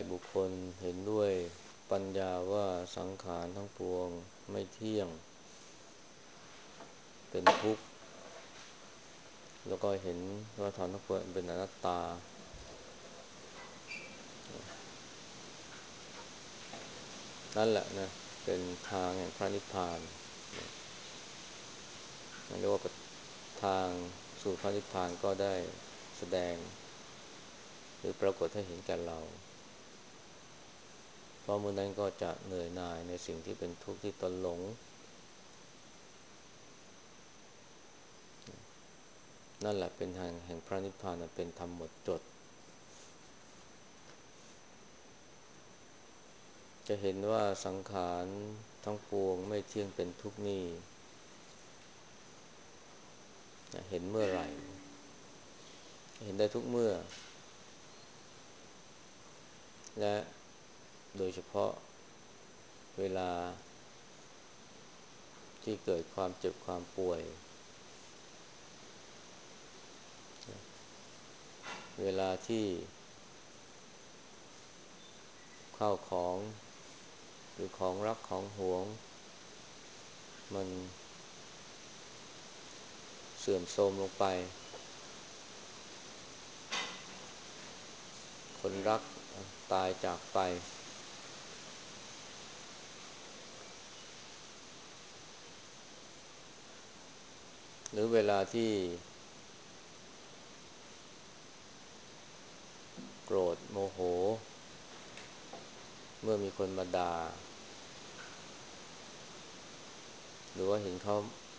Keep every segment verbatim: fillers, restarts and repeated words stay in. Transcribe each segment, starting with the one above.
บุคคลเห็นด้วยปัญญาว่าสังขารทั้งปวงไม่เที่ยงเป็นทุกข์แล้วก็เห็นว่าธรรมทั้งปวงเป็นอนัตตานั่นแหละนะเป็นทางแห่งพระนิพพานเรียกว่าทางสู่พระนิพพานก็ได้แสดงหรือปรากฏให้เห็นแก่เราเพราะเมื่อนั้นก็จะเหนื่อยหน่ายในสิ่งที่เป็นทุกข์ที่ตนหลงนั่นแหละเป็นทางแห่งพระนิพพานเป็นธรรมหมดจดจะเห็นว่าสังขารทั้งปวงไม่เที่ยงเป็นทุกข์นี่เห็นเมื่อไหร่เห็นได้ทุกเมื่อและโดยเฉพาะเวลาที่เกิดความเจ็บความป่วยเวลาที่ข้าวของหรือของรักของหวงมันเสื่อมโทรมลงไปคนรักตายจากไปหรือเวลาที่โกรธโมโหเมื่อมีคนมาด่าหรือว่าเห็นเขา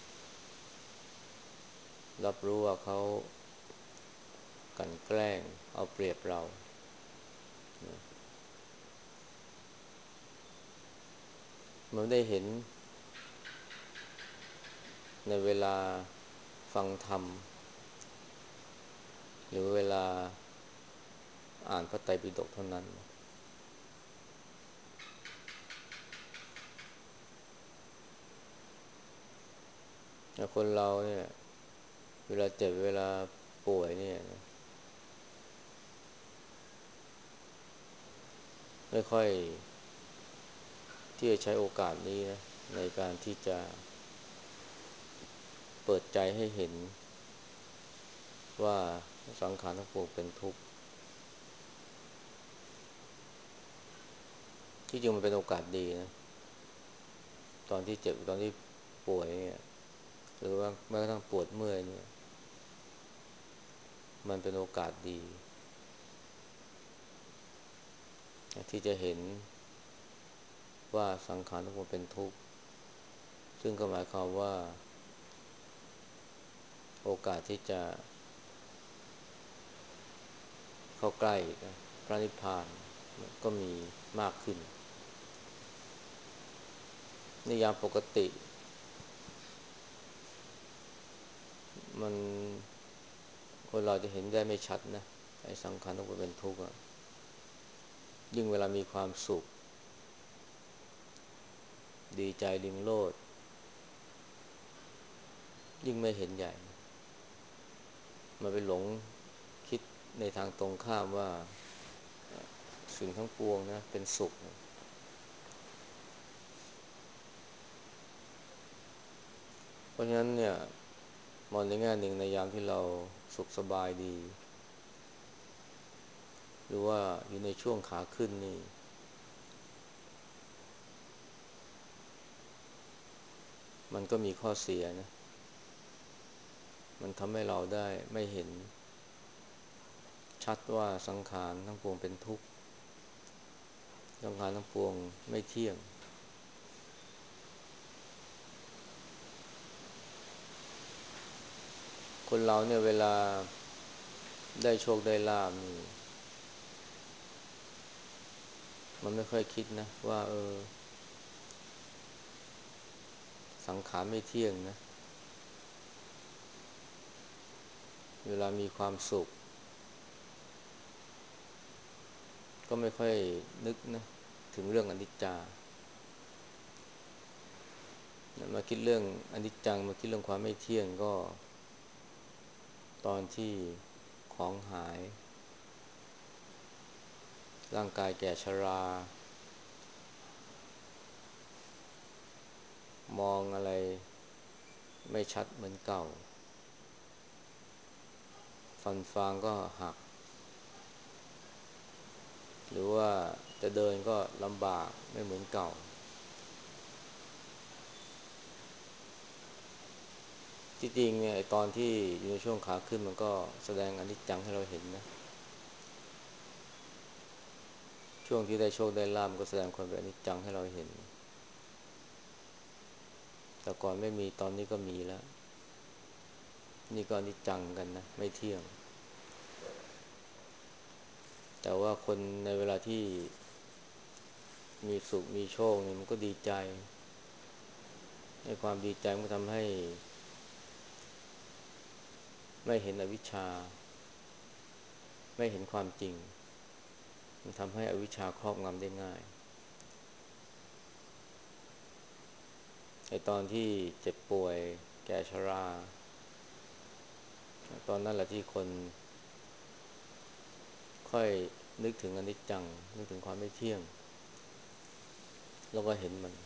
รับรู้ว่าเขากลั่นแกล้งเอาเปรียบเรามันได้เห็นในเวลาฟังธรรมหรือเวลาอ่านพระไตรปิฎกเท่านั้นคนเราเนี่ยเวลาเจ็บเวลาป่วยเนี่ยไม่ค่อยที่จะใช้โอกาสนี้นะในการที่จะเปิดใจให้เห็นว่าสังขารทั้งปวงเป็นทุกข์ที่จริงมันเป็นโอกาสดีนะตอนที่เจ็บตอนที่ป่วยเนี่ยหรือว่าแม้กระทั่งปวดเมื่อยเนี่ยมันเป็นโอกาสดีที่จะเห็นว่าสังขารทั้งปวงเป็นทุกข์ซึ่งก็หมายความว่าโอกาสที่จะเข้าใกล้พระนิพพานก็มีมากขึ้นในยามปกติมันคนเราจะเห็นได้ไม่ชัดนะไอ้สังขารทั้งปวงเป็นทุกข์อ่ะยิ่งเวลามีความสุขดีใจลิงโลดยิ่งไม่เห็นใหญ่มันไปหลงคิดในทางตรงข้ามว่าสิ่งทั้งปวงนะเป็นสุขเพราะฉะนั้นเนี่ยมองในแง่หนึ่งในยามที่เราสุขสบายดีหรือว่าอยู่ในช่วงขาขึ้นนี่มันก็มีข้อเสียนะมันทำให้เราได้ไม่เห็นชัดว่าสังขารทั้งปวงเป็นทุกข์สังขารทั้งปวงไม่เที่ยงคนเราเนี่ยเวลาได้โชคได้ลาภนี่มันไม่ค่อยคิดนะว่าเออสังขารไม่เที่ยงนะเวลามีความสุขก็ไม่ค่อยนึกนะถึงเรื่องอนิจจามาคิดเรื่องอนิจจังมาคิดเรื่องความไม่เที่ยงก็ตอนที่ของหายร่างกายแก่ชรา มองอะไรไม่ชัดเหมือนเก่า ฟันฟางก็หัก หรือว่าจะเดินก็ลำบากไม่เหมือนเก่า ที่จริงเนี่ยไอ้ตอนที่อยู่ในช่วงขาขึ้นมันก็แสดงอนิจจังให้เราเห็นนะ ช่วงที่ได้โชคได้ลาภมันก็แสดงความเป็นอนิจจังให้เราเห็น แต่ก่อนไม่มีตอนนี้ก็มีแล้ว นี่ก็อนิจจังกันนะไม่เที่ยง แต่ว่าคนในเวลาที่มีสุขมีโชคเนี่ยมันก็ดีใจให้ความดีใจมันทำให้ไม่เห็นอวิชชาไม่เห็นความจริงมันทำให้อวิชชาครอบงำได้ง่ายไอ้ตอนที่เจ็บป่วยแก่ชราตอนนั้นแหละที่คนค่อยนึกถึงอนิจจังนึกถึงความไม่เที่ยงแล้วก็เห็นมัน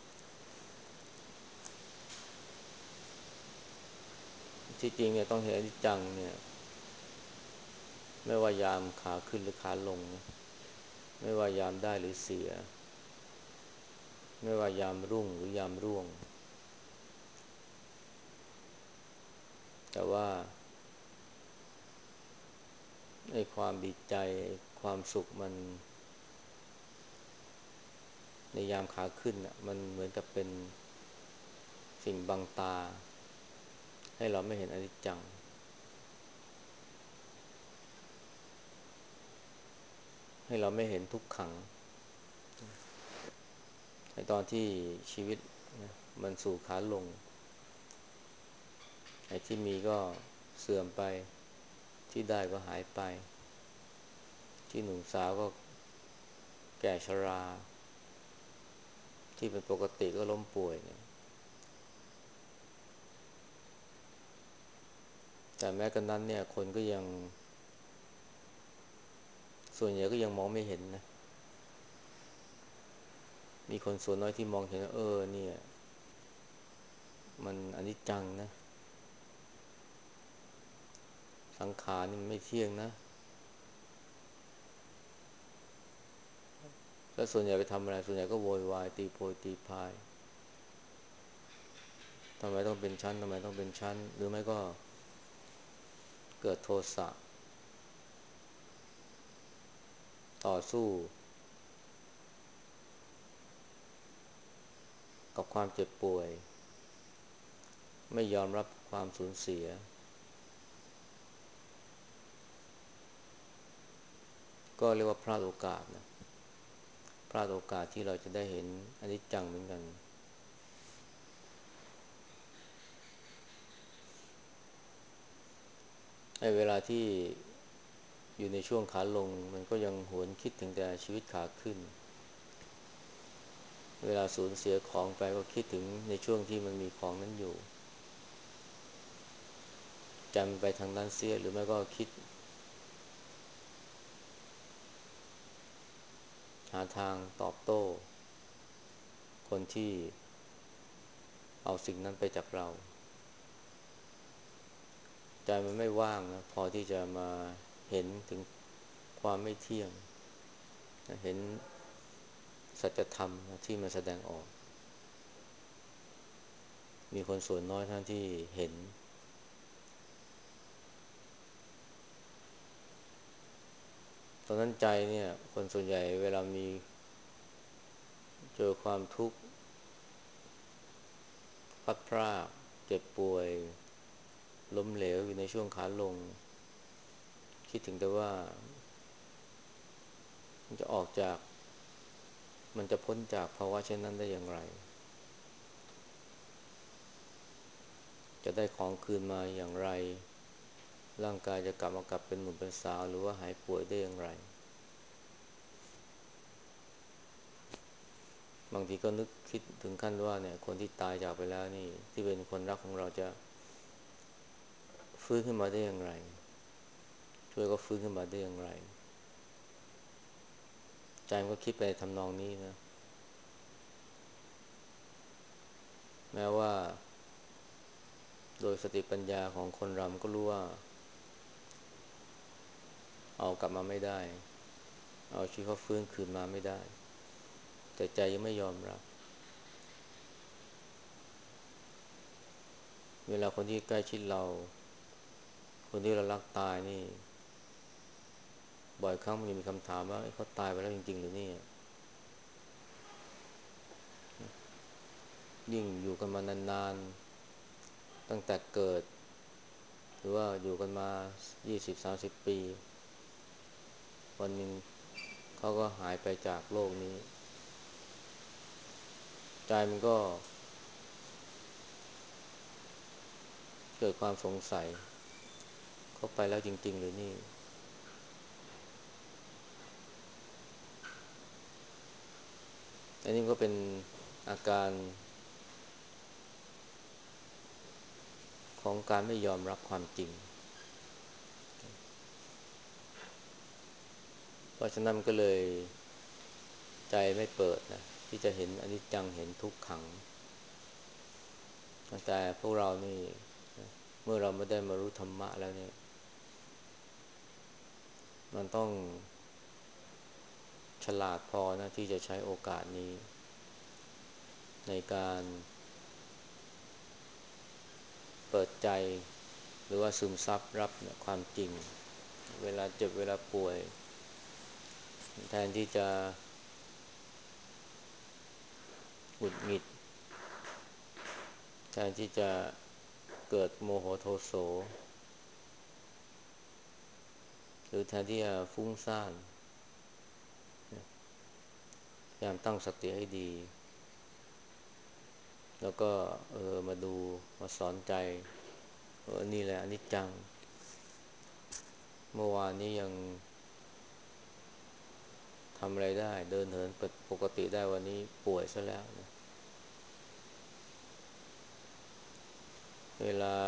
ที่จริงเนี่ยต้องเห็นอนิจจังเนี่ยไม่ว่ายามขาขึ้นหรือขาลงนะไม่ว่ายามได้หรือเสียไม่ว่ายามรุ่งหรือยามร่วงแต่ว่าไอ้ความดีใจความสุขมันในยามขาขึ้นน่ะมันเหมือนกับเป็นสิ่งบังตาให้เราไม่เห็นอนิจจังให้เราไม่เห็นทุกขังในตอนที่ชีวิตนะมันสู่ขาลงไอ้ที่มีก็เสื่อมไปที่ได้ก็หายไปที่หนุ่มสาวก็แก่ชราที่เป็นปกติก็ล้มป่วยเนี่ยแต่แม้กระนั้นเนี่ยคนก็ยังส่วนใหญ่ก็ยังมองไม่เห็นนะมีคนส่วนน้อยที่มองเห็นว่าเออเนี่ยมันอนิจจังนะสังขารนี่มันไม่เที่ยงนะแล้วส่วนใหญ่ไปทำอะไรส่วนใหญ่ก็โวยวายตีโพยตีพายทำไมต้องเป็นชั้นทำไมต้องเป็นชั้นหรือไม่ก็เกิดโทสะต่อสู้กับความเจ็บป่วยไม่ยอมรับความสูญเสียก็เรียกว่าพลาดโอกาสนะพลาดโอกาสที่เราจะได้เห็นอนิจจังเหมือนกันไอ้เวลาที่อยู่ในช่วงขาลงมันก็ยังหวนคิดถึงแต่ชีวิตขาขึ้นเวลาสูญเสียของไปก็คิดถึงในช่วงที่มันมีของนั้นอยู่จำไปทางนั้นเสียหรือไม่ก็คิดหาทางตอบโต้คนที่เอาสิ่งนั้นไปจากเราใจมันไม่ว่างนะพอที่จะมาเห็นถึงความไม่เที่ยงเห็นสัจธรรมนะที่มันแสดงออกมีคนส่วนน้อยเท่านั้นที่เห็นตอนนั้นใจเนี่ยคนส่วนใหญ่เวลามีเจอความทุกข์พลัดพรากเจ็บป่วยล้มเหลวอยู่ในช่วงขาลงคิดถึงแต่ว่ามันจะออกจากมันจะพ้นจากภาวะเช่นนั้นได้อย่างไรจะได้ของคืนมาอย่างไรร่างกายจะกลับมากลับเป็นหนุ่มเป็นสาวหรือว่าหายป่วยได้อย่างไรบางทีก็นึกคิดถึงขั้นว่าเนี่ยคนที่ตายจากไปแล้วนี่ที่เป็นคนรักของเราจะฟื้นขึ้นมาได้อย่างไรช่วยก็ฟื้นขึ้นมาได้อย่างไรใจมันก็คิดไปทำนองนี้นะแม้ว่าโดยสติปัญญาของคนเราก็รู้ว่าเอากลับมาไม่ได้เอาชีวิตเขาฟื้นคืนมาไม่ได้แต่ใจยังไม่ยอมรับเวลาคนที่ใกล้ชิดเราคนที่เรารักตายนี่บ่อยครั้งมันมีคำถามว่าเขาตายไปแล้วจริงๆหรือนี่ยิ่งอยู่กันมานานๆตั้งแต่เกิดหรือว่าอยู่กันมายี่สิบ สามสิบปีวันหนึ่งเขาก็หายไปจากโลกนี้ใจมันก็เกิดความสงสัยเขาไปแล้วจริงๆหรือนี่อันนี้ก็เป็นอาการของการไม่ยอมรับความจริงเพราะฉะนั้นมันก็เลยใจไม่เปิดนะที่จะเห็นอนิจจังเห็นทุกขังแต่พวกเรานี่เมื่อเราไม่ได้มารู้ธรรมะแล้วเนี่ยมันต้องฉลาดพอนะที่จะใช้โอกาสนี้ในการเปิดใจหรือว่าซึมซับรับความจริงเวลาเจ็บเวลาป่วยแทนที่จะหงุดหงิดแทนที่จะเกิดโมโหโทโสหรือแทนที่จะฟุ้งซ่านพยายามตั้งสติให้ดีแล้วก็เออมาดูมาสอนใจเออนี่แหละอนิจจังเมื่อวานนี้ยังทำอะไรได้เดินเหินปกติได้วันนี้ป่วยซะแล้วนะเวลา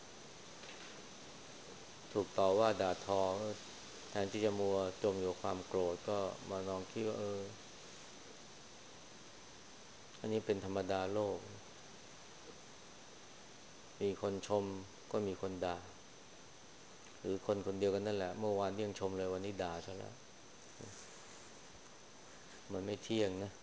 ถูกต่อว่าด่าทอแทนที่จะมัวจมอยู่กับความโกรธก็มาลองคิดว่าเอออันนี้เป็นธรรมดาโลกมีคนชมก็มีคนด่าหรือคนคนเดียวกันนั่นแหละเมื่อวานยังชมเลยวันนี้ด่าซะแล้วมันไม่เที่ยงนะ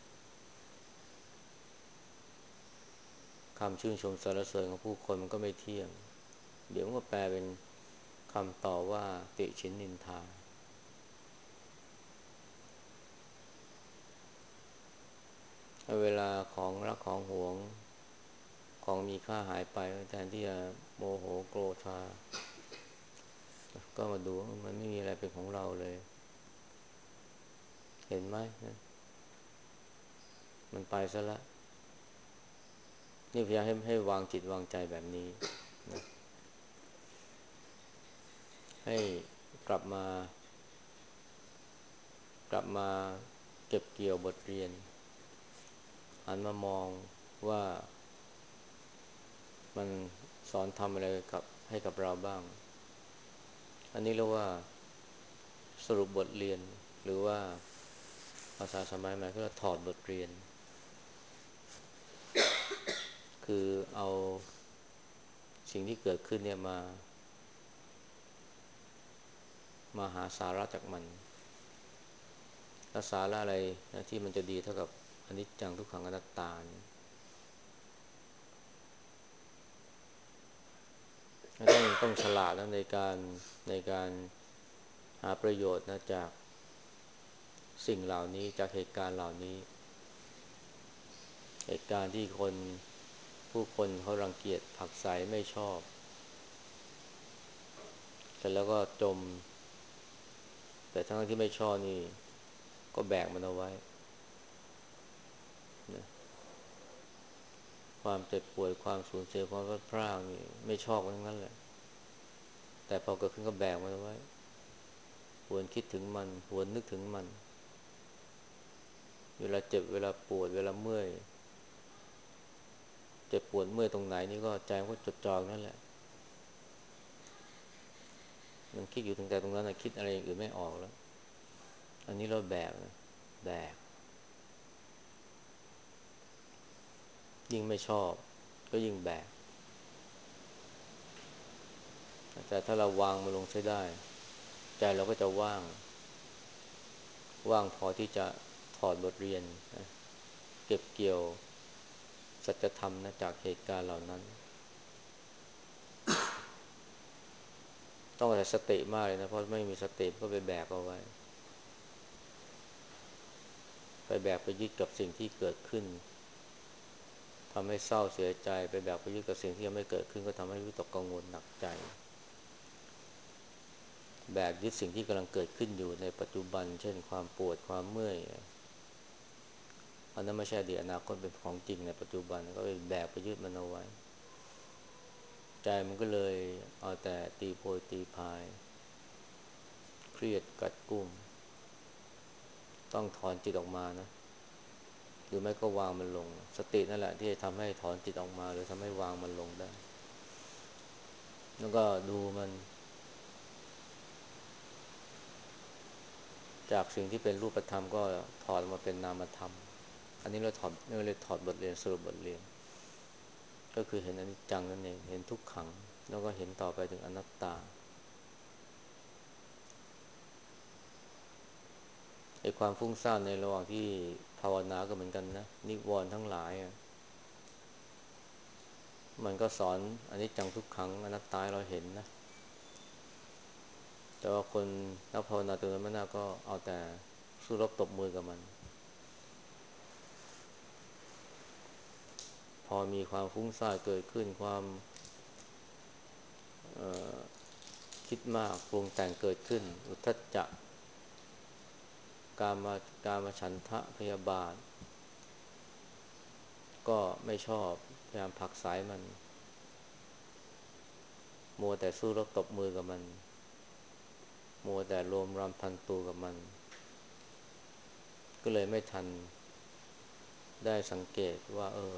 คำชื่นชมสรรเสริญของผู้คนมันก็ไม่เที่ยงเดี๋ยวมันก็แปลเป็นคำต่อว่าติฉินนินทาเวลาของรักของหวงของมีค่าหายไปแทนที่จะโมโหโกรธาก็มาดูมันไม่มีอะไรเป็นของเราเลยเห็นไหมมันไปซะแล้วนี่พยายามให้ให้วางจิตวางใจแบบนี้นะให้กลับมากลับมาเก็บเกี่ยวบทเรียนหันมามองว่ามันสอนทำอะไรกับให้กับเราบ้างอันนี้เรียกว่าสรุปบทเรียนหรือว่าภาษาสมัยใหม่ก็เรียกว่าถอดบทเรียนคือเอาสิ่งที่เกิดขึ้นเนี่ยมามาหาสาระจากมันแล้วสาระอะไรนะที่มันจะดีเท่ากับอนิจจังทุกขังอนัตตาเนี่ยต้องต้องฉลาดนะในการในการหาประโยชน์นะจากสิ่งเหล่านี้จากเหตุการณ์เหล่านี้เหตุการณ์ที่คนผู้คนเขารังเกียจผลักไสไม่ชอบแต่แล้วก็จมแต่ทั้งที่ไม่ชอบนี่ก็แบกมันเอาไว้นะความเจ็บป่วยความสูญเสียความพลาดพลาดนี่ไม่ชอบทั้งนั้นแหละแต่พอเกิดขึ้นก็แบกมันเอาไว้หวนคิดถึงมันหวนนึกถึงมันเวลาเจ็บเวลาปวดเวลาเมื่อยเจ็บปวดเมื่อยตรงไหนนี่ก็ใจมันก็จดจ่อนั่นแหละมันคิดอยู่ถึงแต่ตรงนั้นนะคิดอะไรอย่างอื่นไม่ออกแล้วอันนี้เราแบกนะแบกยิ่งไม่ชอบก็ยิ่งแบกแต่ถ้าเราวางมันลงใช้ได้ใจเราก็จะว่างว่างพอที่จะถอดบทเรียนนะเก็บเกี่ยวสัจธรรมนะจากเหตุการณ์เหล่านั้นต้องอาศัยสติมากเลยนะเพราะไม่มีสติก็ไปแบกเอาไว้ไปแบกไปยึดกับสิ่งที่เกิดขึ้นทำให้เศร้าเสียใจไปแบกไปยึดกับสิ่งที่ยังไม่เกิดขึ้นก็ทำให้วิตกกังวลหนักใจแบกยึดสิ่งที่กำลังเกิดขึ้นอยู่ในปัจจุบันเช่นความปวดความเมื่อยอันนั้นไม่ใช่อดีตอนาคตเป็นของจริงในปัจจุบันก็ไปแบกไปยึดมันเอาไว้ใจมันก็เลยเอาแต่ตีโพยตีพายเครียดกัดกุ้มต้องถอนจิตออกมานะหรือไม่ก็วางมันลงสตินั่นแหละที่จะทำให้ถอนจิตออกมาหรือทำให้วางมันลงได้แล้วก็ดูมันจากสิ่งที่เป็นรูปธรรมก็ถอดมาเป็นนามธรรมอันนี้เราถอดเราเลยถอดบทเรียนสรุปบทเรียนก็คือเห็นอนิจจังนั่นเองเห็นทุกขังแล้วก็เห็นต่อไปถึงอนัตตาไอ้ความฟุ้งซ่านในระหว่างที่ภาวนาก็เหมือนกันนะนิวรณ์ทั้งหลายมันก็สอนอนิจจังทุกขังอนัตตาเราเห็นนะแต่ว่าคนนักภาวนาตัวนั้นไม่น่าก็เอาแต่สู้รบตบมือกับมันพอมีความฟุ้งซ่านเกิดขึ้นความคิดมากปรุงแต่งเกิดขึ้นอุทธัจจะกามากามฉันทะพยาบาทก็ไม่ชอบพยายามผลักไสมันมัวแต่สู้รบตบมือกับมันมัวแต่โลมรำพันตูกับมันก็เลยไม่ทันได้สังเกตว่าเออ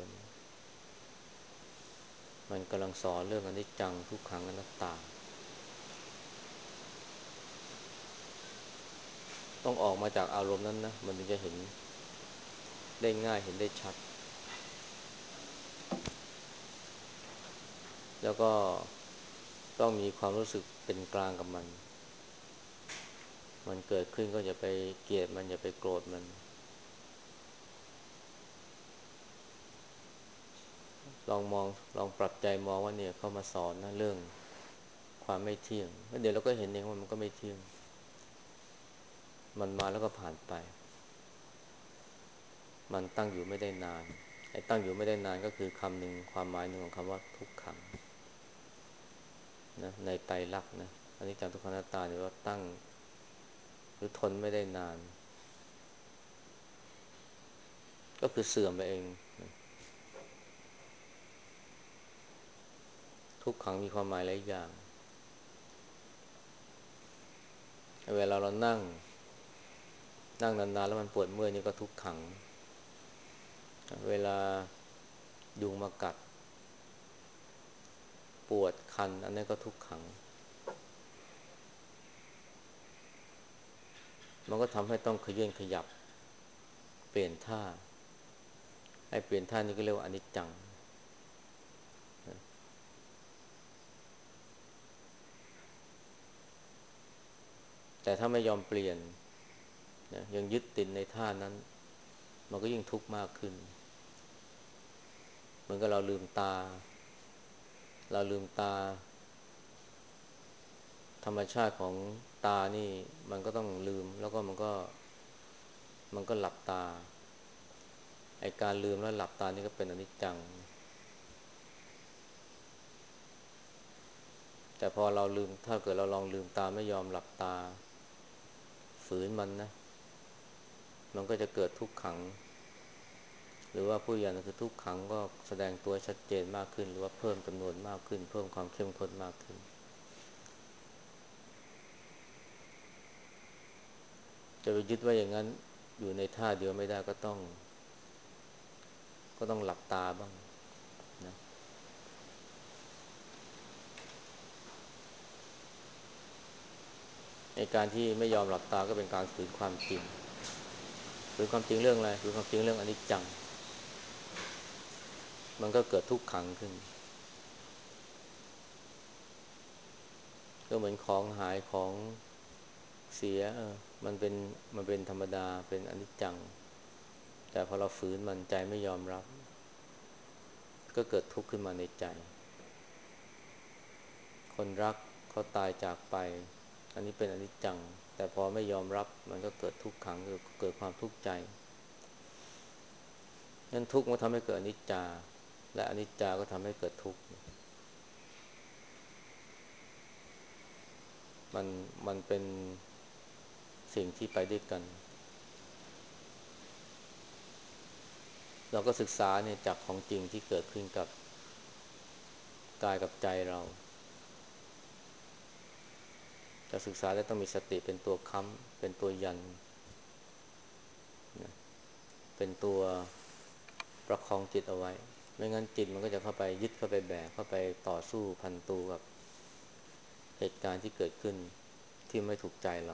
มันกำลังสอนเรื่องอนิจจังทุกขังอนัตตาต้องออกมาจากอารมณ์นั้นนะมันถึงจะเห็นได้ง่ายเห็นได้ชัดแล้วก็ต้องมีความรู้สึกเป็นกลางกับมันมันเกิดขึ้นก็อย่าไปเกลียดมันอย่าไปโกรธมันลองมองลองปรับใจมองว่าเนี่ยเข้ามาสอนนะเรื่องความไม่เที่ยงแล้วเดี๋ยวเราก็เห็นเองว่ามันก็ไม่เที่ยงมันมาแล้วก็ผ่านไปมันตั้งอยู่ไม่ได้นานไอ้ตั้งอยู่ไม่ได้นานก็คือคำหนึ่งความหมายหนึ่งของคำว่าทุกขังนะในไตรลักษณ์นะอันนี้จังทุกขังอนัตตาเนี่ยว่าตั้งหรือทนไม่ได้นานก็คือเสื่อมไปเองทุกขังมีความหมายหลายอย่างเวลาเรานั่งนั่งนานๆแล้วมันปวดเมื่อยนี่ก็ทุกขังเวลายุงมากัดปวดคันอันนี้ก็ทุกขังมันก็ทำให้ต้องขยื่นขยับเปลี่ยนท่าไอ้เปลี่ยนท่านี้ก็เรียกว่าอนิจจังแต่ถ้าไม่ยอมเปลี่ยนนะยังยึดติดในท่านั้นมันก็ยิ่งทุกข์มากขึ้นเหมือนกับเราลืมตาเราลืมตาธรรมชาติของตานี่มันก็ต้องลืมแล้วก็มันก็มันก็หลับตาไอ้การลืมแล้วหลับตานี่ก็เป็นอนิจจังแต่พอเราลืมถ้าเกิดเราลองลืมตาไม่ยอมหลับตาฝืนมันนะมันก็จะเกิดทุกขังหรือว่าผู้อย่างนั้นคือทุกขังก็แสดงตัวชัดเจนมากขึ้นหรือว่าเพิ่มจำนวนมากขึ้นเพิ่มความเข้มข้นมากขึ้นจะไปยึดไว้อย่างนั้นอยู่ในท่าเดียวไม่ได้ก็ต้องก็ต้องหลับตาบ้างนะในการที่ไม่ยอมหลับตาก็เป็นการฝืนความจริงฝืฝืนความจริงเรื่องอะไรฝืนความจริงเรื่องอนิจจังมันก็เกิดทุกขังขึ้นก็เหมือนของหายของเสียเออมันเป็นมันเป็นธรรมดาเป็นอนิจจังแต่พอเราฝืนมันใจไม่ยอมรับก็เกิดทุกข์ขึ้นมาในใจคนรักเขาตายจากไปอันนี้เป็นอนิจจังแต่พอไม่ยอมรับมันก็เกิดทุกขังคือเกิดความทุกข์ใจนั้นทุกข์มันทำให้เกิดอนิจจาและอนิจจาก็ทำให้เกิดทุกข์มันมันเป็นสิ่งที่ไปด้วยกันเราก็ศึกษาเนี่ยจากของจริงที่เกิดขึ้นกับกายกับใจเราจะศึกษาแล้วต้องมีสติเป็นตัวค้ำเป็นตัวยันนะเป็นตัวประคองจิตเอาไว้ไม่งั้นจิตมันก็จะเข้าไปยึดเข้าไปแบกเข้าไปต่อสู้พันตูกับเหตุการณ์ที่เกิดขึ้นที่ไม่ถูกใจเรา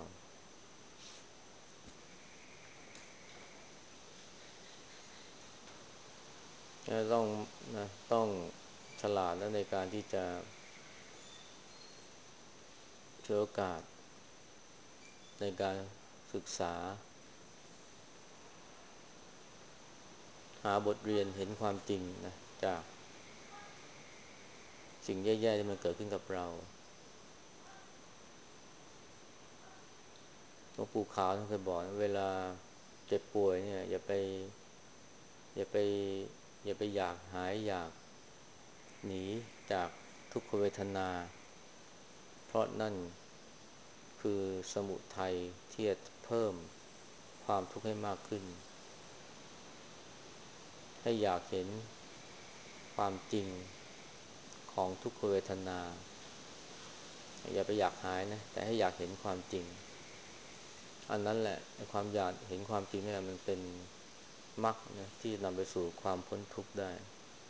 ต้องนะต้องฉลาดและในการที่จะฉวยโอกาสในการศึกษาหาบทเรียนเห็นความจริงนะจากสิ่งแย่ๆที่มันเกิดขึ้นกับเราหลวงปู่ขาวท่านเคยบอกนะเวลาเจ็บป่วยเนี่ยอย่าไปอย่าไปอย่าไปอยากหายอยากหนีจากทุกขเวทนาเพราะนั่นคือสมุทัยที่จะเพิ่มความทุกข์ให้มากขึ้นให้อยากเห็นความจริงของทุกขเวทนาอย่าไปอยากหายนะแต่ให้อยากเห็นความจริงอันนั้นแหละความอยากเห็นความจริงเนี่ยมันเป็นมรรคนะที่นำไปสู่ความพ้นทุกข์ได้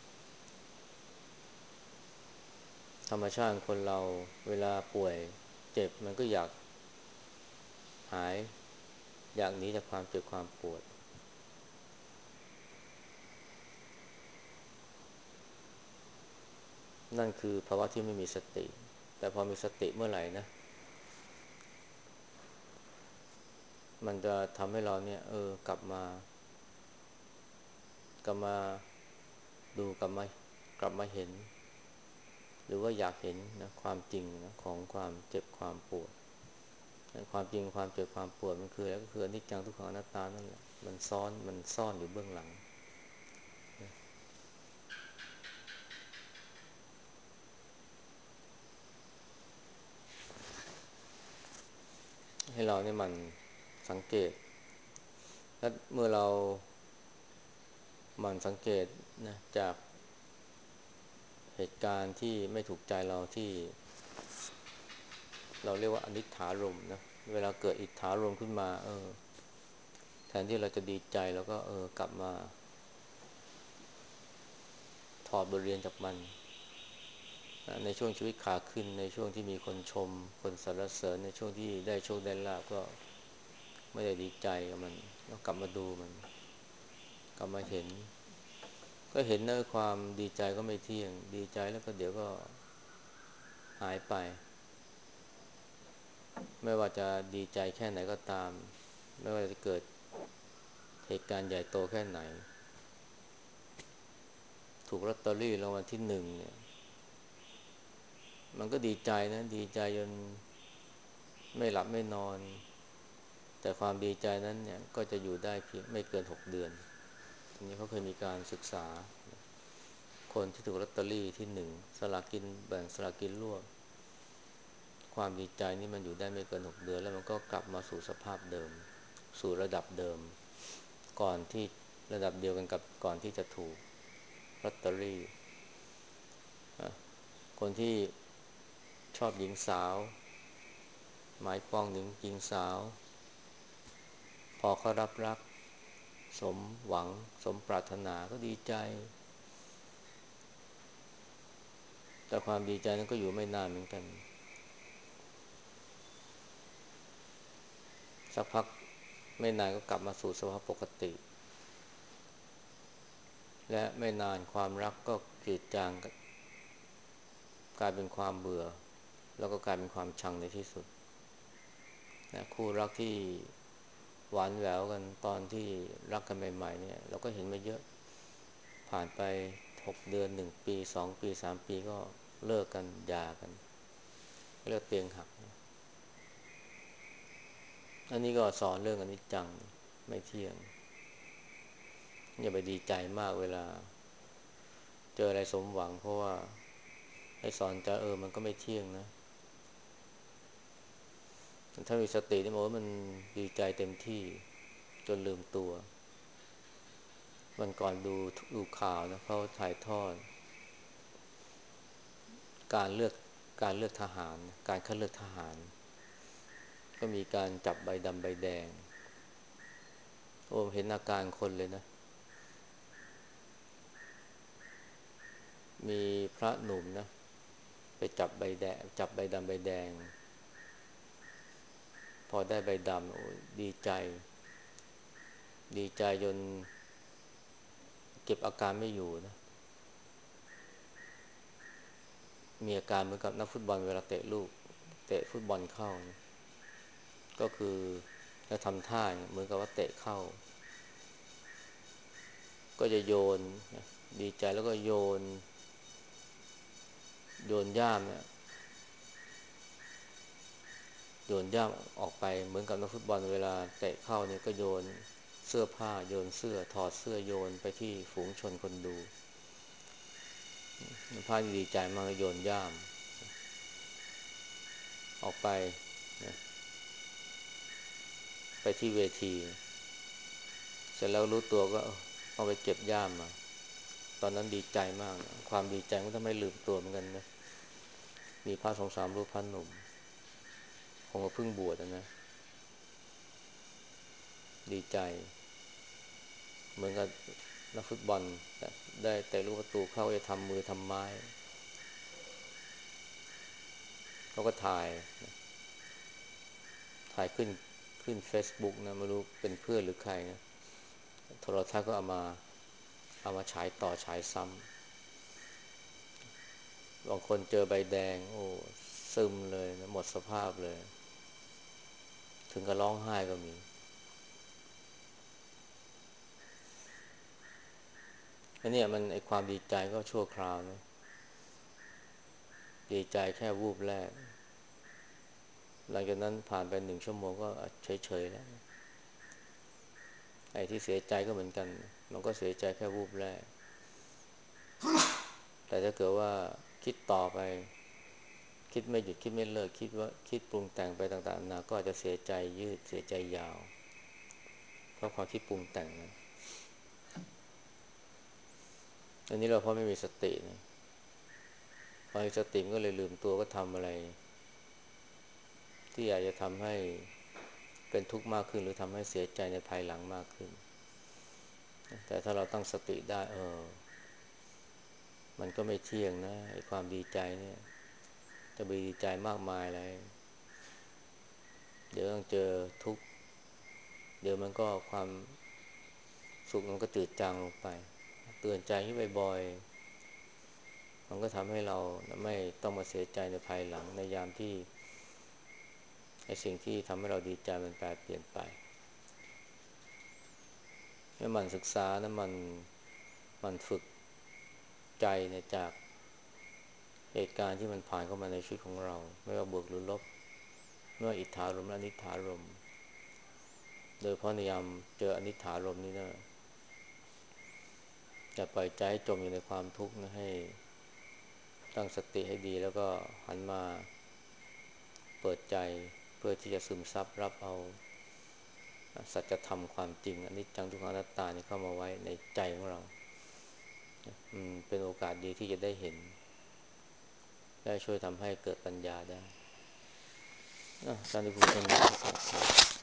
ธรรมชาติคนเราเวลาป่วยเจ็บมันก็อยากหายอยากหนีจากความเจ็บความปวดนั่นคือภาวะที่ไม่มีสติแต่พอมีสติเมื่อไหร่นะมันจะทำให้เราเนี่ยเออกลับมากลับมาดูกลับมากลับมาเห็นหรือว่าอยากเห็นนะความจริงนะของความเจ็บความปวดความจริงความเจ็บความปวดมันคืออะไรก็คืออนิจจังทุกขังอนัตตานั่นแหละมันซ้อนมันซ่อนอยู่เบื้องหลังให้เราเนี่ยมันสังเกตและเมื่อเรามันสังเกตนะจากเหตุการณ์ที่ไม่ถูกใจเราที่เราเรียกว่าอนิจฐารมณ์นะเวลาเกิดอิทธารมณ์ขึ้นมาเออแทนที่เราจะดีใจแล้วก็เออกลับมาถอดบทเรียนจากมันในช่วงชีวิตขาขึ้นในช่วงที่มีคนชมคนสรรเสริญในช่วงที่ได้โชคได้ลาภก็ไม่ได้ดีใจกับมันแล้วกลับมาดูมันกลับมาเห็นก็เห็นนะความดีใจก็ไม่เที่ยงดีใจแล้วก็เดี๋ยวก็หายไปไม่ว่าจะดีใจแค่ไหนก็ตามไม่ว่าจะเกิดเหตุการณ์ใหญ่โตแค่ไหนถูกลอตเตอรี่รางวัลที่หนึ่งเนี่ยมันก็ดีใจนะดีใจจนไม่หลับไม่นอนแต่ความดีใจนั้นเนี่ยก็จะอยู่ได้เพียงไม่เกินหกเดือนทีนี้เขาเคยมีการศึกษาคนที่ถูกลอตเตอรี่ที่หนึ่งสลากกินแบ่งสลากกินรวบความดีใจนี่มันอยู่ได้ไม่เกินหกเดือนแล้วมันก็กลับมาสู่สภาพเดิมสู่ระดับเดิมก่อนที่ระดับเดียวกันกับก่อนที่จะถูกลอตเตอรี่คนที่ชอบหญิงสาวหมายปองหญิงหญิงสาวพอเขารับรักสมหวังสมปรารถนาก็ดีใจแต่ความดีใจนั้นก็อยู่ไม่นานเหมือนกันสักพักไม่นานก็กลับมาสู่สภาพปกติและไม่นานความรักก็จืดจางกลายเป็นความเบื่อแล้วก็กลายเป็นความชังในที่สุดนะคู่รักที่หวานแหววกันตอนที่รักกันใหม่ๆเนี่ยเราก็เห็นมาเยอะผ่านไปหกเดือนหนึ่งปีสองปีสามปีก็เลิกกันหย่ากันเลิกเตียงหักอันนี้ก็สอนเรื่องอนิจจังไม่เที่ยงอย่าไปดีใจมากเวลาเจออะไรสมหวังเพราะว่าให้สอนใจเออมันก็ไม่เที่ยงนะถ้ามีสตินี่มันมันดีใจเต็มที่จนลืมตัววันก่อนดูดูข่าวนะเขาถ่ายทอดการเลือกการเลือกทหารการคัดเลือกทหารก็มีการจับใบดำใบแดงโอ้เห็นอาการคนเลยนะมีพระหนุ่มนะไปจับใบแดงจับใบดำใบแดงพอได้ใบดำโอ้ดีใจดีใจจนเก็บอาการไม่อยู่นะมีอาการเหมือนกับนักฟุตบอลเวลาเตะลูกเตะฟุตบอลเข้านะก็คือจะทำท่าเหมือนกับว่าเตะเข้าก็จะโยนดีใจแล้วก็โยนโยนย่ามเนี่ยโยนย่ามออกไปเหมือนกับนักฟุตบอลเวลาเตะเข้าเนี่ยก็โยนเสื้อผ้าโยนเสื้อถอดเสื้อโยนไปที่ฝูงชนคนดูผ้าดีใจมากโยนย่ามออกไปนะไปที่เวทีเสร็จแล้วรู้ตัวก็เอาไปเก็บย่ามมาตอนนั้นดีใจมากนะความดีใจก็ทำให้ลืมตัวเหมือนกันนะมีพระสองสามรูปพระหนุ่มคงจะเพิ่งบวชนะดีใจเหมือนกับนักฟุตบอลได้แต่ลูกประตูเข้าจะทำมือทำไม้เขาก็ถ่ายถ่ายขึ้นขึ้น Facebook นะไม่รู้เป็นเพื่อนหรือใครนะโทรทัศน์ก็เอามาเอามาฉายต่อฉายซ้ำบางคนเจอใบแดงโอ้ซึมเลยนะหมดสภาพเลยถึงกับร้องไห้ก็มีอันนี้มันไอความดีใจก็ชั่วคราวนะดีใจแค่วูบแรกหลังจากนั้นผ่านไปหนึ่งชั่วโมงก็เฉยๆแล้วไอ้ที่เสียใจก็เหมือนกันมันก็เสียใจแค่วูบแรกแต่ถ้าเกิดว่าคิดต่อไปคิดไม่หยุดคิดไม่เลิกคิดว่าคิดปรุงแต่งไปต่างๆนานาก็อาจจะเสียใจยืดเสียใจยาวเพราะความคิดปรุงแต่งนั้นอันนี้เราเพราะไม่มีสตินะพอมีสติมันก็เลยลืมตัวก็ทำอะไรที่อาจจะทำให้เป็นทุกข์มากขึ้นหรือทำให้เสียใจในภายหลังมากขึ้นแต่ถ้าเราตั้งสติได้เออมันก็ไม่เที่ยงนะไอ้ความดีใจเนี่ยจะไปดีใจมากมายอะไรเดี๋ยวต้องเจอทุกข์เดี๋ยวมันก็ความสุขมันก็จืดจางลงไปเตือนใจให้บ่อยๆมันก็ทำให้เราไม่ต้องมาเสียใจในภายหลังในยามที่ไอ้สิ่งที่ทำให้เราดีใจมันแปรเปลี่ยนไปให้มันศึกษานะมันมันฝึกใจเนี่ยจากเหตุการณ์ที่มันผ่านเข้ามาในชีวิตของเราไม่ว่าบวกหรือลบไม่ว่าอิทธารมณ์และอนิทธารมณ์โดยเพราะในยามเจออนิถารมณ์นี้นะจะปล่อยใจจมอยู่ในความทุกข์นะให้ตั้งสติให้ดีแล้วก็หันมาเปิดใจเพื่อที่จะซึมซับรับเอาสัจธรรมความจริงอนิจจังทุกขังอนัตตานี่เข้ามาไว้ในใจของเราอืมเป็นโอกาสดีที่จะได้เห็นได้ช่วยทำให้เกิดปัญญาได้อ่ะการที่พูดตรงนี้